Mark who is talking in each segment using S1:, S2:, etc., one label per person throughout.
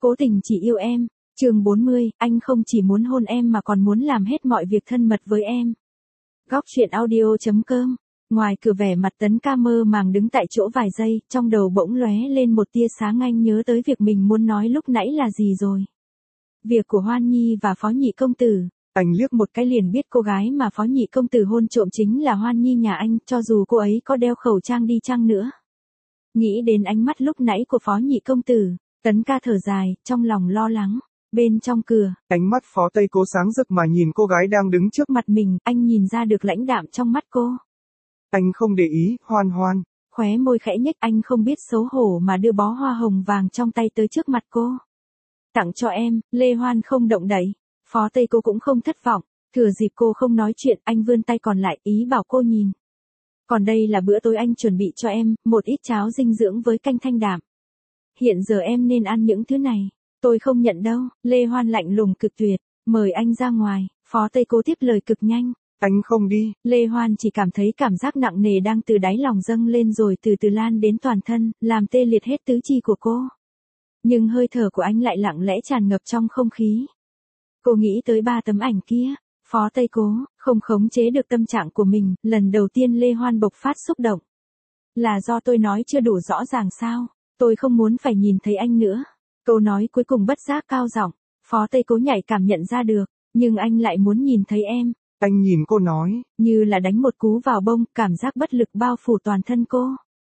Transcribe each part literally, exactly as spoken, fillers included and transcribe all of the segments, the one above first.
S1: Cố tình chỉ yêu em. Chương bốn mươi, anh không chỉ muốn hôn em mà còn muốn làm hết mọi việc thân mật với em. Góc truyện audio chấm com. Ngoài cửa vẻ mặt Tấn Ca mơ màng đứng tại chỗ vài giây, trong đầu bỗng lóe lên một tia sáng, anh nhớ tới việc mình muốn nói lúc nãy là gì rồi. Việc của Hoan Nhi và Phó Nhị công tử. Anh liếc một cái liền biết cô gái mà Phó Nhị công tử hôn trộm chính là Hoan Nhi nhà anh, cho dù cô ấy có đeo khẩu trang đi chăng nữa. Nghĩ đến ánh mắt lúc nãy của Phó Nhị công tử, Tấn Ca thở dài, trong lòng lo lắng. Bên trong cửa,
S2: ánh mắt Phó Tây Cố sáng rực mà nhìn cô gái đang đứng trước
S1: mặt mình, anh nhìn ra được lãnh đạm trong mắt cô.
S2: Anh không để ý, Hoan Hoan.
S1: Khóe môi khẽ nhếch, anh không biết xấu hổ mà đưa bó hoa hồng vàng trong tay tới trước mặt cô. Tặng cho em. Lê Hoan không động đậy. Phó Tây Cố cũng không thất vọng. Thừa dịp cô không nói chuyện, anh vươn tay còn lại, ý bảo cô nhìn. Còn đây là bữa tối anh chuẩn bị cho em, một ít cháo dinh dưỡng với canh thanh đạm. Hiện giờ em nên ăn những thứ này. Tôi không nhận đâu. Lê Hoan lạnh lùng cực tuyệt. Mời anh ra ngoài. Phó Tây Cố tiếp lời cực nhanh.
S2: Anh không đi.
S1: Lê Hoan chỉ cảm thấy cảm giác nặng nề đang từ đáy lòng dâng lên rồi từ từ lan đến toàn thân, làm tê liệt hết tứ chi của cô. Nhưng hơi thở của anh lại lặng lẽ tràn ngập trong không khí. Cô nghĩ tới ba tấm ảnh kia. Phó Tây Cố không khống chế được tâm trạng của mình, lần đầu tiên Lê Hoan bộc phát xúc động. Là do tôi nói chưa đủ rõ ràng sao? Tôi không muốn phải nhìn thấy anh nữa. Câu nói cuối cùng bất giác cao giọng. Phó Tây Cố nhạy cảm nhận ra được, nhưng anh lại muốn nhìn thấy em.
S2: Anh nhìn cô nói. Như
S1: là đánh một cú vào bông, cảm giác bất lực bao phủ toàn thân cô.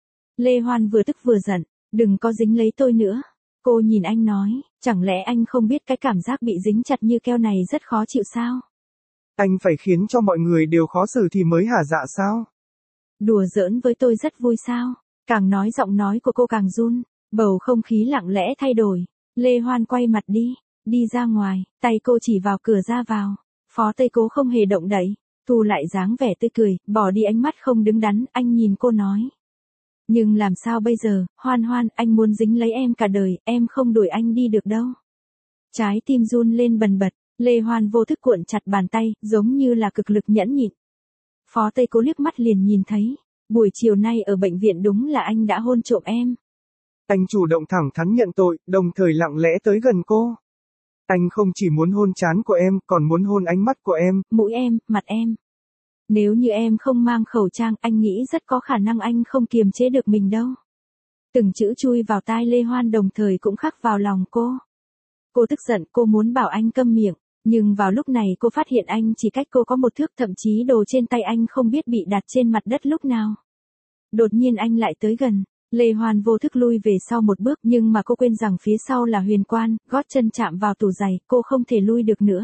S1: Lê Hoan vừa tức vừa giận. Đừng có dính lấy tôi nữa. Cô nhìn anh nói, chẳng lẽ anh không biết cái cảm giác bị dính chặt như keo này rất khó chịu sao?
S2: Anh phải khiến cho mọi người đều khó xử thì mới hả dạ sao?
S1: Đùa giỡn với tôi rất vui sao? Càng nói giọng nói của cô càng run, bầu không khí lặng lẽ thay đổi. Lê Hoan quay mặt đi, đi ra ngoài, tay cô chỉ vào cửa ra vào. Phó Tây Cố không hề động đậy, thu lại dáng vẻ tươi cười, bỏ đi ánh mắt không đứng đắn, anh nhìn cô nói. Nhưng làm sao bây giờ, Hoan Hoan, anh muốn dính lấy em cả đời, em không đuổi anh đi được đâu. Trái tim run lên bần bật, Lê Hoan vô thức cuộn chặt bàn tay, giống như là cực lực nhẫn nhịn. Phó Tây Cố liếc mắt liền nhìn thấy, buổi chiều nay ở bệnh viện đúng là anh đã hôn trộm em.
S2: Anh chủ động thẳng thắn nhận tội, đồng thời lặng lẽ tới gần cô. Anh không chỉ muốn hôn trán của em, còn muốn hôn ánh mắt của em,
S1: mũi em, mặt em. Nếu như em không mang khẩu trang, anh nghĩ rất có khả năng anh không kiềm chế được mình đâu. Từng chữ chui vào tai Lê Hoan đồng thời cũng khắc vào lòng cô. Cô tức giận, cô muốn bảo anh câm miệng, nhưng vào lúc này cô phát hiện anh chỉ cách cô có một thước, thậm chí đồ trên tay anh không biết bị đặt trên mặt đất lúc nào. Đột nhiên anh lại tới gần. Lê Hoan vô thức lui về sau một bước, nhưng mà cô quên rằng phía sau là huyền quan, gót chân chạm vào tủ giày, cô không thể lui được nữa.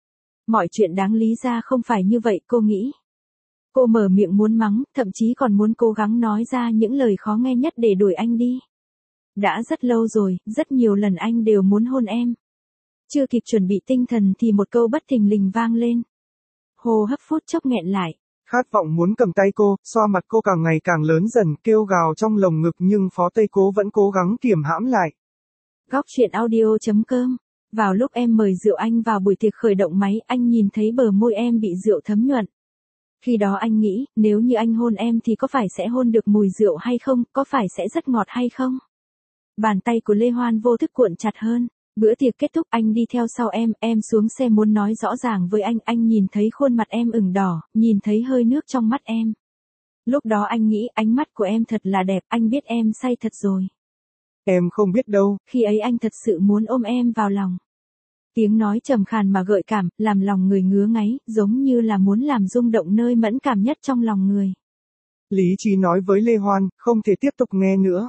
S1: Mọi chuyện đáng lý ra không phải như vậy, cô nghĩ. Cô mở miệng muốn mắng, thậm chí còn muốn cố gắng nói ra những lời khó nghe nhất để đuổi anh đi. Đã rất lâu rồi, rất nhiều lần anh đều muốn hôn em. Chưa kịp chuẩn bị tinh thần thì một câu bất thình lình vang lên. Hô hấp phút chốc nghẹn lại.
S2: Khát vọng muốn cầm tay cô, xoa mặt cô càng ngày càng lớn dần, kêu gào trong lồng ngực, nhưng Phó Tây Cố vẫn cố gắng kiềm hãm lại.
S1: Góc truyện audio chấm com. Vào lúc em mời rượu anh vào buổi tiệc khởi động máy, anh nhìn thấy bờ môi em bị rượu thấm nhuận. Khi đó anh nghĩ, nếu như anh hôn em thì có phải sẽ hôn được mùi rượu hay không, có phải sẽ rất ngọt hay không? Bàn tay của Lê Hoan vô thức cuộn chặt hơn. Bữa tiệc kết thúc, anh đi theo sau em, em xuống xe muốn nói rõ ràng với anh, anh nhìn thấy khuôn mặt em ửng đỏ, nhìn thấy hơi nước trong mắt em. Lúc đó anh nghĩ ánh mắt của em thật là đẹp, anh biết em say thật rồi.
S2: Em không biết đâu.
S1: Khi ấy anh thật sự muốn ôm em vào lòng. Tiếng nói trầm khàn mà gợi cảm, làm lòng người ngứa ngáy, giống như là muốn làm rung động nơi mẫn cảm nhất trong lòng người.
S2: Lý trí nói với Lê Hoan, không thể tiếp tục nghe nữa.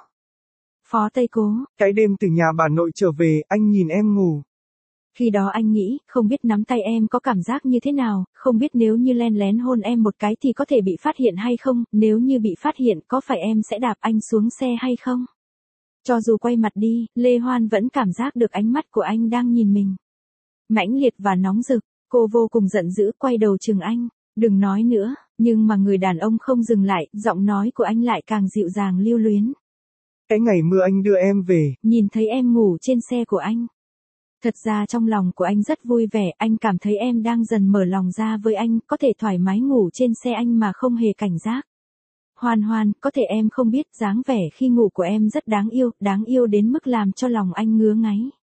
S1: Phó Tây Cố.
S2: Cái đêm từ nhà bà nội trở về, anh nhìn em ngủ.
S1: Khi đó anh nghĩ, không biết nắm tay em có cảm giác như thế nào, không biết nếu như len lén hôn em một cái thì có thể bị phát hiện hay không, nếu như bị phát hiện có phải em sẽ đạp anh xuống xe hay không. Cho dù quay mặt đi, Lê Hoan vẫn cảm giác được ánh mắt của anh đang nhìn mình. Mãnh liệt và nóng rực, cô vô cùng giận dữ quay đầu chừng anh, đừng nói nữa, nhưng mà người đàn ông không dừng lại, giọng nói của anh lại càng dịu dàng lưu luyến.
S2: Cái ngày mưa anh đưa em về,
S1: nhìn thấy em ngủ trên xe của anh. Thật ra trong lòng của anh rất vui vẻ, anh cảm thấy em đang dần mở lòng ra với anh, có thể thoải mái ngủ trên xe anh mà không hề cảnh giác. Hoan Hoan, có thể em không biết dáng vẻ khi ngủ của em rất đáng yêu, đáng yêu đến mức làm cho lòng anh ngứa ngáy.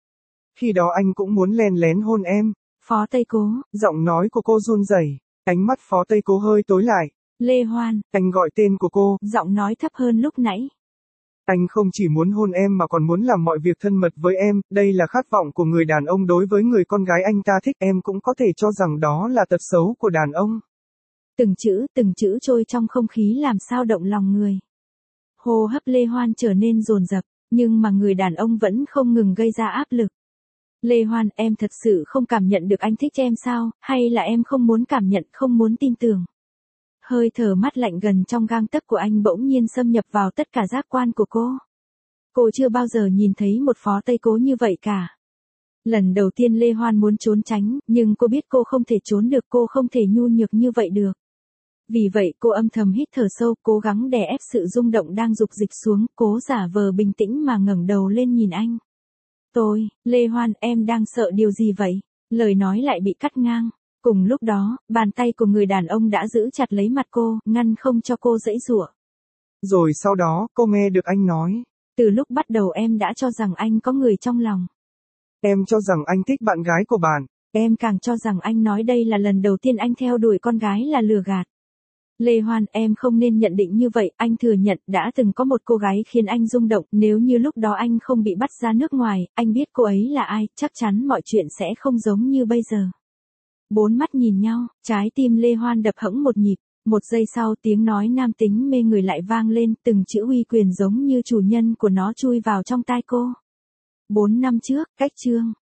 S2: Khi đó anh cũng muốn len lén hôn em.
S1: Phó Tây Cố.
S2: Giọng nói của cô run rẩy, ánh mắt Phó Tây Cố hơi tối lại.
S1: Lê Hoan.
S2: Anh gọi tên của cô.
S1: Giọng nói thấp hơn lúc nãy.
S2: Anh không chỉ muốn hôn em mà còn muốn làm mọi việc thân mật với em, đây là khát vọng của người đàn ông đối với người con gái anh ta thích, em cũng có thể cho rằng đó là tật xấu của đàn ông.
S1: Từng chữ, từng chữ trôi trong không khí làm sao động lòng người. Hô hấp Lê Hoan trở nên dồn dập, nhưng mà người đàn ông vẫn không ngừng gây ra áp lực. Lê Hoan, em thật sự không cảm nhận được anh thích em sao, hay là em không muốn cảm nhận, không muốn tin tưởng? Hơi thở mát lạnh gần trong gang tấc của anh bỗng nhiên xâm nhập vào tất cả giác quan của cô. Cô chưa bao giờ nhìn thấy một Phó Tây Cố như vậy cả. Lần đầu tiên Lê Hoan muốn trốn tránh, nhưng cô biết cô không thể trốn được, cô không thể nhu nhược như vậy được. Vì vậy cô âm thầm hít thở sâu, cố gắng đè ép sự rung động đang dục dịch xuống, cố giả vờ bình tĩnh mà ngẩng đầu lên nhìn anh. Tôi, Lê Hoan, em đang sợ điều gì vậy? Lời nói lại bị cắt ngang. Cùng lúc đó, bàn tay của người đàn ông đã giữ chặt lấy mặt cô, ngăn không cho cô giãy giụa.
S2: Rồi sau đó, cô nghe được anh nói.
S1: Từ lúc bắt đầu em đã cho rằng anh có người trong lòng.
S2: Em cho rằng anh thích bạn gái của bạn.
S1: Em càng cho rằng anh nói đây là lần đầu tiên anh theo đuổi con gái là lừa gạt. Lê Hoan, em không nên nhận định như vậy, anh thừa nhận đã từng có một cô gái khiến anh rung động, nếu như lúc đó anh không bị bắt ra nước ngoài, anh biết cô ấy là ai, chắc chắn mọi chuyện sẽ không giống như bây giờ. Bốn mắt nhìn nhau, trái tim Lê Hoan đập hẫng một nhịp, một giây sau tiếng nói nam tính mê người lại vang lên, từng chữ uy quyền giống như chủ nhân của nó chui vào trong tai cô. Bốn năm trước, cách chương